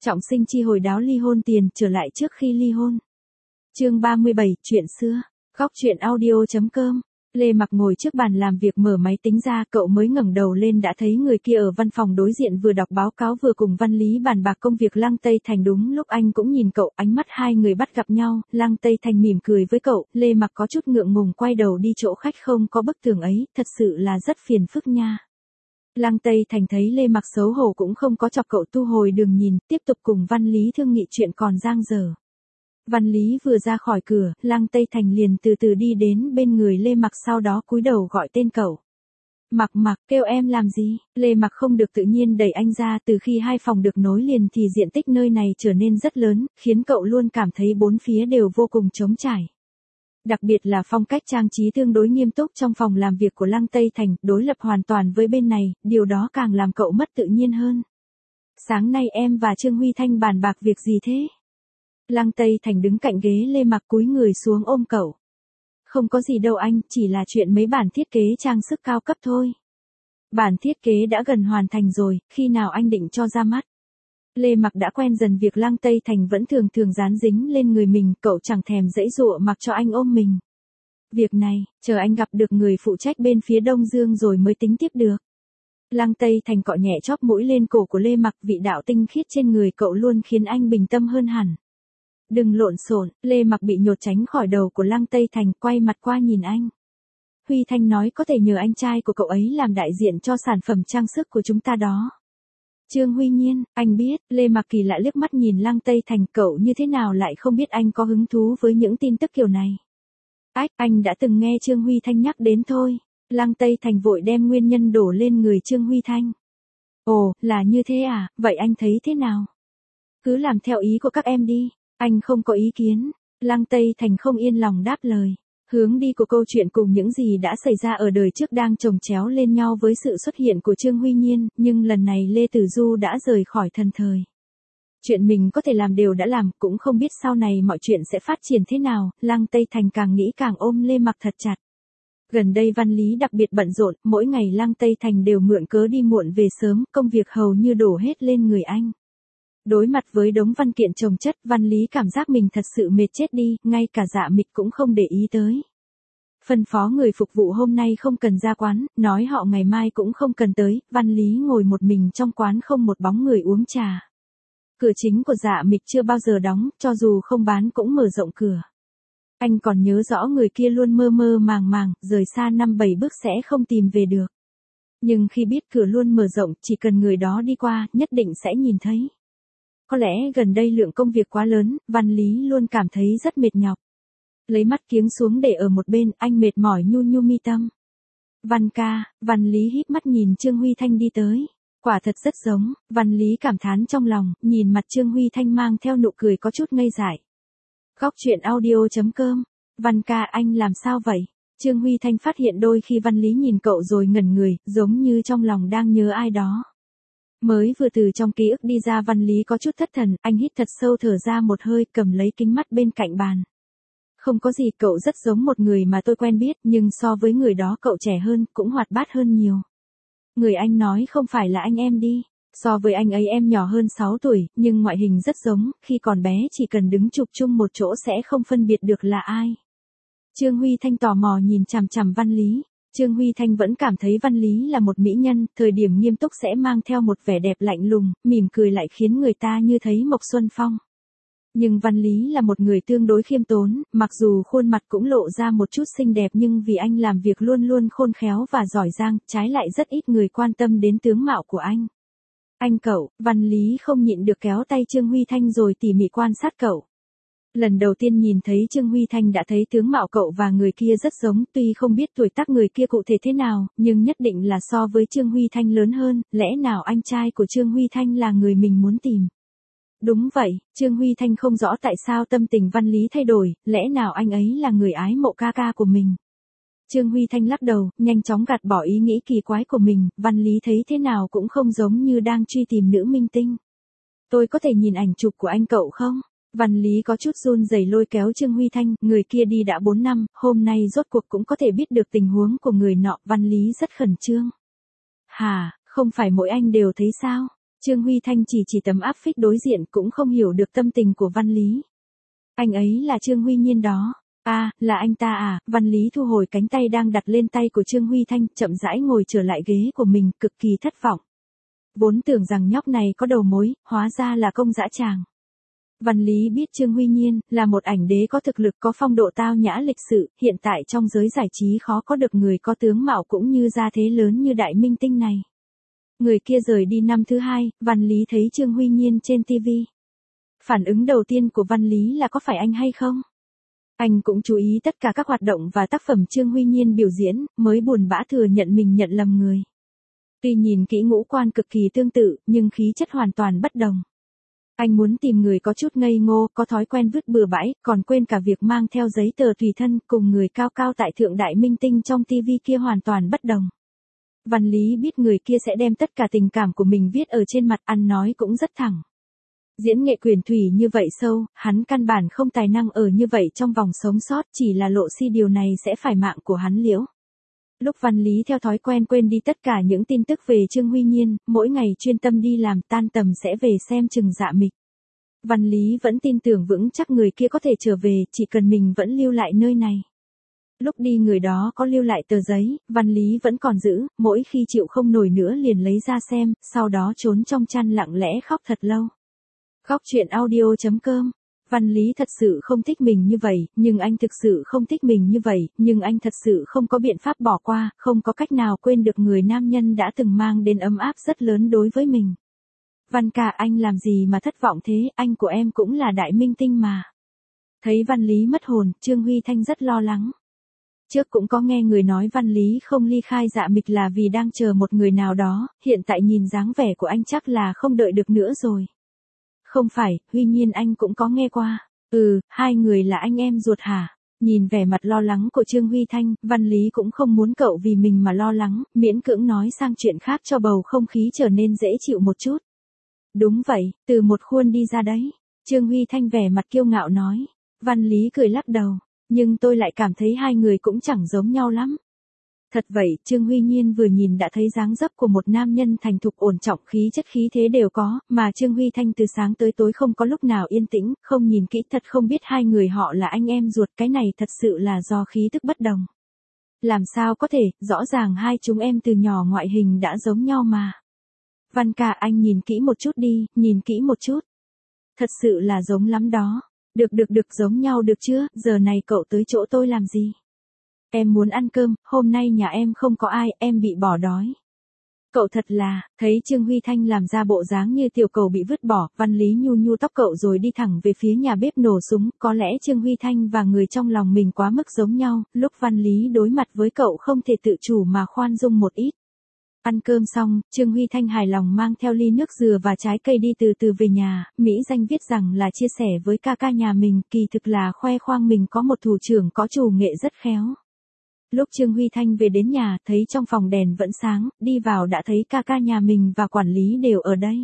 Trọng sinh chi hồi đáo ly hôn tiền trở lại trước khi ly hôn. Chương 37, chuyện xưa. Góc chuyện audio.com. Lê Mặc ngồi trước bàn làm việc mở máy tính ra, cậu mới ngẩng đầu lên đã thấy người kia ở văn phòng đối diện vừa đọc báo cáo vừa cùng Văn Lý bàn bạc công việc. Lăng Tây Thành đúng lúc anh cũng nhìn cậu, ánh mắt hai người bắt gặp nhau, Lăng Tây Thành mỉm cười với cậu, Lê Mặc có chút ngượng ngùng quay đầu đi chỗ khách không có bức tường ấy, thật sự là rất phiền phức nha. Lăng Tây Thành thấy Lê Mặc xấu hổ cũng không có chọc cậu, thu hồi đường nhìn, tiếp tục cùng Văn Lý thương nghị chuyện còn dang dở. Văn Lý vừa ra khỏi cửa, Lăng Tây Thành liền từ từ đi đến bên người Lê Mặc, sau đó cúi đầu gọi tên cậu. Mặc, kêu em làm gì? Lê Mặc không được tự nhiên đẩy anh ra, từ khi hai phòng được nối liền thì diện tích nơi này trở nên rất lớn, khiến cậu luôn cảm thấy bốn phía đều vô cùng trống trải. Đặc biệt là phong cách trang trí tương đối nghiêm túc trong phòng làm việc của Lăng Tây Thành, đối lập hoàn toàn với bên này, điều đó càng làm cậu mất tự nhiên hơn. Sáng nay em và Trương Huy Thanh bàn bạc việc gì thế? Lăng Tây Thành đứng cạnh ghế Lê Mặc cúi người xuống ôm cậu. Không có gì đâu anh, chỉ là chuyện mấy bản thiết kế trang sức cao cấp thôi. Bản thiết kế đã gần hoàn thành rồi, khi nào anh định cho ra mắt? Lê Mặc đã quen dần việc Lăng Tây Thành vẫn thường dán dính lên người mình, cậu chẳng thèm giãy giụa mặc cho anh ôm mình. Việc này, chờ anh gặp được người phụ trách bên phía Đông Dương rồi mới tính tiếp được. Lăng Tây Thành cọ nhẹ chóp mũi lên cổ của Lê Mặc, vị đạo tinh khiết trên người cậu luôn khiến anh bình tâm hơn hẳn. Đừng lộn xộn, Lê Mặc bị nhột tránh khỏi đầu của Lăng Tây Thành, quay mặt qua nhìn anh. Huy Thanh nói có thể nhờ anh trai của cậu ấy làm đại diện cho sản phẩm trang sức của chúng ta đó. Trương Huy Nhiên, anh biết, Lê Mặc kỳ lạ liếc mắt nhìn Lăng Tây Thành, cậu như thế nào lại không biết anh có hứng thú với những tin tức kiểu này. Anh đã từng nghe Trương Huy Thanh nhắc đến thôi. Lăng Tây Thành vội đem nguyên nhân đổ lên người Trương Huy Thanh. Ồ, là như thế à, vậy anh thấy thế nào? Cứ làm theo ý của các em đi, anh không có ý kiến. Lăng Tây Thành không yên lòng đáp lời. Hướng đi của câu chuyện cùng những gì đã xảy ra ở đời trước đang chồng chéo lên nhau với sự xuất hiện của Trương Huy Nhiên, nhưng lần này Lê Tử Du đã rời khỏi thần thời. Chuyện mình có thể làm đều đã làm, cũng không biết sau này mọi chuyện sẽ phát triển thế nào, Lăng Tây Thành càng nghĩ càng ôm Lê Mặc thật chặt. Gần đây Văn Lý đặc biệt bận rộn, mỗi ngày Lăng Tây Thành đều mượn cớ đi muộn về sớm, công việc hầu như đổ hết lên người anh. Đối mặt với đống văn kiện chồng chất, Văn Lý cảm giác mình thật sự mệt chết đi, ngay cả Dạ Mịch cũng không để ý tới. Phân phó người phục vụ hôm nay không cần ra quán, nói họ ngày mai cũng không cần tới, Văn Lý ngồi một mình trong quán không một bóng người uống trà. Cửa chính của Dạ Mịch chưa bao giờ đóng, cho dù không bán cũng mở rộng cửa. Anh còn nhớ rõ người kia luôn mơ màng, rời xa 5-7 bước sẽ không tìm về được. Nhưng khi biết cửa luôn mở rộng, chỉ cần người đó đi qua, nhất định sẽ nhìn thấy. Có lẽ gần đây lượng công việc quá lớn, Văn Lý luôn cảm thấy rất mệt nhọc. Lấy mắt kiếng xuống để ở một bên, anh mệt mỏi nhu mi tâm. Văn ca, Văn Lý híp mắt nhìn Trương Huy Thanh đi tới. Quả thật rất giống, Văn Lý cảm thán trong lòng, nhìn mặt Trương Huy Thanh mang theo nụ cười có chút ngây dại. Góc chuyện audio.com. Văn ca, anh làm sao vậy? Trương Huy Thanh phát hiện đôi khi Văn Lý nhìn cậu rồi ngẩn người, giống như trong lòng đang nhớ ai đó. Mới vừa từ trong ký ức đi ra, Văn Lý có chút thất thần, anh hít thật sâu thở ra một hơi, cầm lấy kính mắt bên cạnh bàn. Không có gì, cậu rất giống một người mà tôi quen biết, nhưng so với người đó cậu trẻ hơn, cũng hoạt bát hơn nhiều. Người anh nói không phải là anh em đi. So với anh ấy em nhỏ hơn 6 tuổi, nhưng ngoại hình rất giống, khi còn bé chỉ cần đứng chụp chung một chỗ sẽ không phân biệt được là ai. Trương Huy Thanh tò mò nhìn chằm Văn Lý. Trương Huy Thanh vẫn cảm thấy Văn Lý là một mỹ nhân, thời điểm nghiêm túc sẽ mang theo một vẻ đẹp lạnh lùng, mỉm cười lại khiến người ta như thấy Mộc Xuân Phong. Nhưng Văn Lý là một người tương đối khiêm tốn, mặc dù khuôn mặt cũng lộ ra một chút xinh đẹp nhưng vì anh làm việc luôn khôn khéo và giỏi giang, trái lại rất ít người quan tâm đến tướng mạo của anh. Anh cậu, Văn Lý không nhịn được kéo tay Trương Huy Thanh rồi tỉ mỉ quan sát cậu. Lần đầu tiên nhìn thấy Trương Huy Thanh đã thấy tướng mạo cậu và người kia rất giống, tuy không biết tuổi tác người kia cụ thể thế nào, nhưng nhất định là so với Trương Huy Thanh lớn hơn, lẽ nào anh trai của Trương Huy Thanh là người mình muốn tìm? Đúng vậy, Trương Huy Thanh không rõ tại sao tâm tình Văn Lý thay đổi, lẽ nào anh ấy là người ái mộ ca ca của mình? Trương Huy Thanh lắc đầu, nhanh chóng gạt bỏ ý nghĩ kỳ quái của mình, Văn Lý thấy thế nào cũng không giống như đang truy tìm nữ minh tinh. Tôi có thể nhìn ảnh chụp của anh cậu không? Văn Lý có chút run rẩy lôi kéo Trương Huy Thanh, người kia đi đã 4 năm, hôm nay rốt cuộc cũng có thể biết được tình huống của người nọ, Văn Lý rất khẩn trương. Hả, không phải mỗi anh đều thấy sao? Trương Huy Thanh chỉ tấm áp phích đối diện cũng không hiểu được tâm tình của Văn Lý. Anh ấy là Trương Huy Nhiên đó. À, là anh ta à, Văn Lý thu hồi cánh tay đang đặt lên tay của Trương Huy Thanh, chậm rãi ngồi trở lại ghế của mình, cực kỳ thất vọng. Vốn tưởng rằng nhóc này có đầu mối, hóa ra là công dã tràng. Văn Lý biết Trương Huy Nhiên là một ảnh đế có thực lực, có phong độ tao nhã lịch sự, hiện tại trong giới giải trí khó có được người có tướng mạo cũng như gia thế lớn như đại minh tinh này. Người kia rời đi năm thứ hai, Văn Lý thấy Trương Huy Nhiên trên TV. Phản ứng đầu tiên của Văn Lý là có phải anh hay không? Anh cũng chú ý tất cả các hoạt động và tác phẩm Trương Huy Nhiên biểu diễn, mới buồn bã thừa nhận mình nhận lầm người. Tuy nhìn kỹ ngũ quan cực kỳ tương tự, nhưng khí chất hoàn toàn bất đồng. Anh muốn tìm người có chút ngây ngô, có thói quen vứt bừa bãi, còn quên cả việc mang theo giấy tờ tùy thân, cùng người cao cao tại thượng đại minh tinh trong TV kia hoàn toàn bất đồng. Văn Lý biết người kia sẽ đem tất cả tình cảm của mình viết ở trên mặt, ăn nói cũng rất thẳng. Diễn nghệ quyền thủy như vậy sâu, hắn căn bản không tài năng ở như vậy trong vòng sống sót, chỉ là lộ si điều này sẽ phải mạng của hắn liễu. Lúc Văn Lý theo thói quen quên đi tất cả những tin tức về Trương Huy Nhiên, mỗi ngày chuyên tâm đi làm, tan tầm sẽ về xem chừng dạ mịch. Văn Lý vẫn tin tưởng vững chắc người kia có thể trở về, chỉ cần mình vẫn lưu lại nơi này. Lúc đi người đó có lưu lại tờ giấy, Văn Lý vẫn còn giữ, mỗi khi chịu không nổi nữa liền lấy ra xem, sau đó trốn trong chăn lặng lẽ khóc thật lâu. Góc truyện audio.com. Văn Lý thật sự không thích mình như vậy, nhưng anh thực sự không thích mình như vậy, nhưng anh thật sự không có biện pháp bỏ qua, không có cách nào quên được người nam nhân đã từng mang đến ấm áp rất lớn đối với mình. Văn ca, anh làm gì mà thất vọng thế, anh của em cũng là đại minh tinh mà. Thấy Văn Lý mất hồn, Trương Huy Thanh rất lo lắng. Trước cũng có nghe người nói Văn Lý không ly khai dạ mịch là vì đang chờ một người nào đó, hiện tại nhìn dáng vẻ của anh chắc là không đợi được nữa rồi. Không phải, Huy Nhiên anh cũng có nghe qua. Hai người là anh em ruột hả? Nhìn vẻ mặt lo lắng của Trương Huy Thanh, Văn Lý cũng không muốn cậu vì mình mà lo lắng, miễn cưỡng nói sang chuyện khác cho bầu không khí trở nên dễ chịu một chút. Đúng vậy, từ một khuôn đi ra đấy. Trương Huy Thanh vẻ mặt kiêu ngạo nói. Văn Lý cười lắc đầu, nhưng tôi lại cảm thấy hai người cũng chẳng giống nhau lắm. Thật vậy, Trương Huy Nhiên vừa nhìn đã thấy dáng dấp của một nam nhân thành thục ổn trọng, khí chất khí thế đều có, mà Trương Huy Thanh từ sáng tới tối không có lúc nào yên tĩnh, không nhìn kỹ thật không biết hai người họ là anh em ruột, cái này thật sự là do khí tức bất đồng. Làm sao có thể, rõ ràng hai chúng em từ nhỏ ngoại hình đã giống nhau mà. Văn ca, anh nhìn kỹ một chút đi, nhìn kỹ một chút. Thật sự là giống lắm đó. Được giống nhau được chưa, giờ này cậu tới chỗ tôi làm gì? Em muốn ăn cơm, hôm nay nhà em không có ai, em bị bỏ đói. Cậu thật là, thấy Trương Huy Thanh làm ra bộ dáng như tiểu cầu bị vứt bỏ, Văn Lý nhu nhu tóc cậu rồi đi thẳng về phía nhà bếp nổ súng, có lẽ Trương Huy Thanh và người trong lòng mình quá mức giống nhau, lúc Văn Lý đối mặt với cậu không thể tự chủ mà khoan dung một ít. Ăn cơm xong, Trương Huy Thanh hài lòng mang theo ly nước dừa và trái cây đi từ từ về nhà, Mỹ danh viết rằng là chia sẻ với ca ca nhà mình, kỳ thực là khoe khoang mình có một thủ trưởng có chủ nghệ rất khéo. Lúc Trương Huy Thanh về đến nhà, thấy trong phòng đèn vẫn sáng, đi vào đã thấy ca ca nhà mình và quản lý đều ở đây.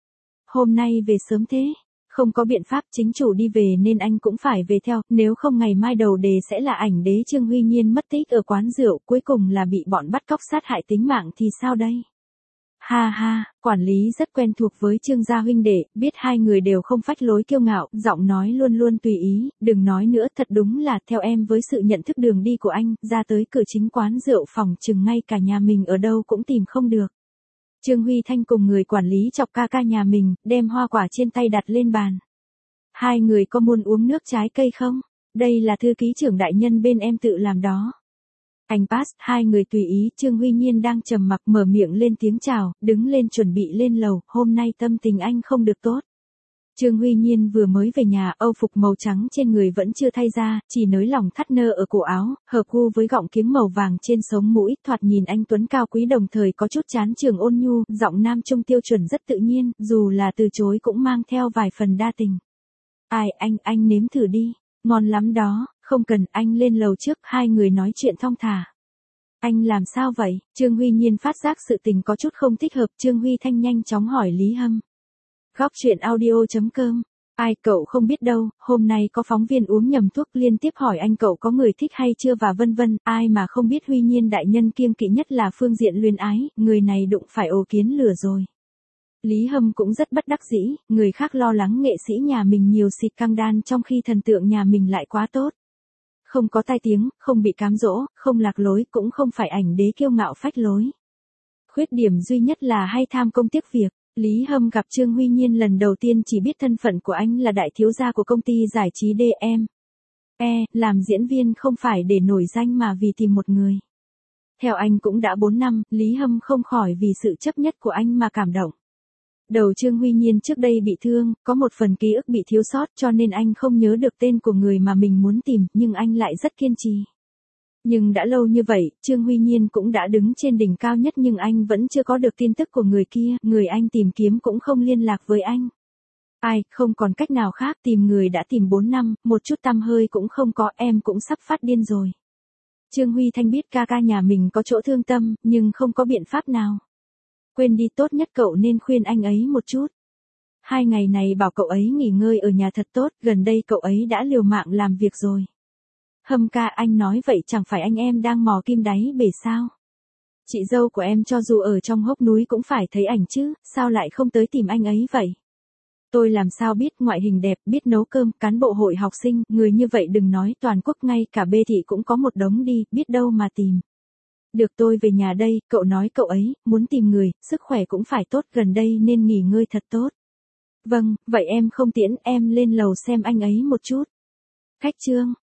Hôm nay về sớm thế, không có biện pháp, chính chủ đi về nên anh cũng phải về theo, nếu không ngày mai đầu đề sẽ là ảnh đế Trương Huy Nhiên mất tích ở quán rượu, cuối cùng là bị bọn bắt cóc sát hại tính mạng thì sao đây? Ha ha, quản lý rất quen thuộc với Trương gia huynh đệ, biết hai người đều không phách lối kiêu ngạo, giọng nói luôn luôn tùy ý, đừng nói nữa, thật đúng là theo em với sự nhận thức đường đi của anh, ra tới cửa chính quán rượu phòng chừng ngay cả nhà mình ở đâu cũng tìm không được. Trương Huy Thanh cùng người quản lý chọc ca ca nhà mình, đem hoa quả trên tay đặt lên bàn. Hai người có muốn uống nước trái cây không? Đây là thư ký trưởng đại nhân bên em tự làm đó. Anh pass, hai người tùy ý, Trương Huy Nhiên đang trầm mặc mở miệng lên tiếng chào, đứng lên chuẩn bị lên lầu, hôm nay tâm tình anh không được tốt. Trương Huy Nhiên vừa mới về nhà, âu phục màu trắng trên người vẫn chưa thay ra, chỉ nới lỏng thắt nơ ở cổ áo, hợp gu với gọng kiếng màu vàng trên sống mũi, thoạt nhìn anh tuấn cao quý đồng thời có chút chán trường ôn nhu, giọng nam trung tiêu chuẩn rất tự nhiên, dù là từ chối cũng mang theo vài phần đa tình. Ai, anh nếm thử đi, ngon lắm đó, không cần, anh lên lầu trước, hai người nói chuyện thong thả. Anh làm sao vậy? Trương Huy Nhiên phát giác sự tình có chút không thích hợp, Trương Huy Thanh nhanh chóng hỏi Lý Hâm. Góc truyện audio.com. Ai, cậu không biết đâu, hôm nay có phóng viên uống nhầm thuốc liên tiếp hỏi anh cậu có người thích hay chưa và vân vân, ai mà không biết Huy Nhiên đại nhân kiêng kỵ nhất là phương diện luyến ái, người này đụng phải ổ kiến lửa rồi. Lý Hâm cũng rất bất đắc dĩ, người khác lo lắng nghệ sĩ nhà mình nhiều xịt căng đan trong khi thần tượng nhà mình lại quá tốt. Không có tai tiếng, không bị cám dỗ, không lạc lối, cũng không phải ảnh đế kiêu ngạo phách lối. Khuyết điểm duy nhất là hay tham công tiếc việc. Lý Hâm gặp Trương Huy Nhiên lần đầu tiên chỉ biết thân phận của anh là đại thiếu gia của công ty giải trí DM. Làm diễn viên không phải để nổi danh mà vì tìm một người. Theo anh cũng đã 4 năm, Lý Hâm không khỏi vì sự chấp nhất của anh mà cảm động. Đầu Trương Huy Nhiên trước đây bị thương, có một phần ký ức bị thiếu sót cho nên anh không nhớ được tên của người mà mình muốn tìm, nhưng anh lại rất kiên trì. Nhưng đã lâu như vậy, Trương Huy Nhiên cũng đã đứng trên đỉnh cao nhất nhưng anh vẫn chưa có được tin tức của người kia, người anh tìm kiếm cũng không liên lạc với anh. Không còn cách nào khác, tìm người đã tìm 4 năm, một chút tăm hơi cũng không có, em cũng sắp phát điên rồi. Trương Huy Thanh biết ca ca nhà mình có chỗ thương tâm, nhưng không có biện pháp nào. Quên đi, tốt nhất cậu nên khuyên anh ấy một chút. 2 ngày này bảo cậu ấy nghỉ ngơi ở nhà thật tốt, gần đây cậu ấy đã liều mạng làm việc rồi. Hâm ca, anh nói vậy chẳng phải anh em đang mò kim đáy bể sao? Chị dâu của em cho dù ở trong hốc núi cũng phải thấy ảnh chứ, sao lại không tới tìm anh ấy vậy? Tôi làm sao biết, ngoại hình đẹp, biết nấu cơm, cán bộ hội học sinh, người như vậy đừng nói toàn quốc, ngay cả Bê thị cũng có một đống đi, biết đâu mà tìm. Được, tôi về nhà đây, cậu nói cậu ấy, muốn tìm người, sức khỏe cũng phải tốt, gần đây nên nghỉ ngơi thật tốt. Vâng, vậy em không tiễn, em lên lầu xem anh ấy một chút. Khách Trương.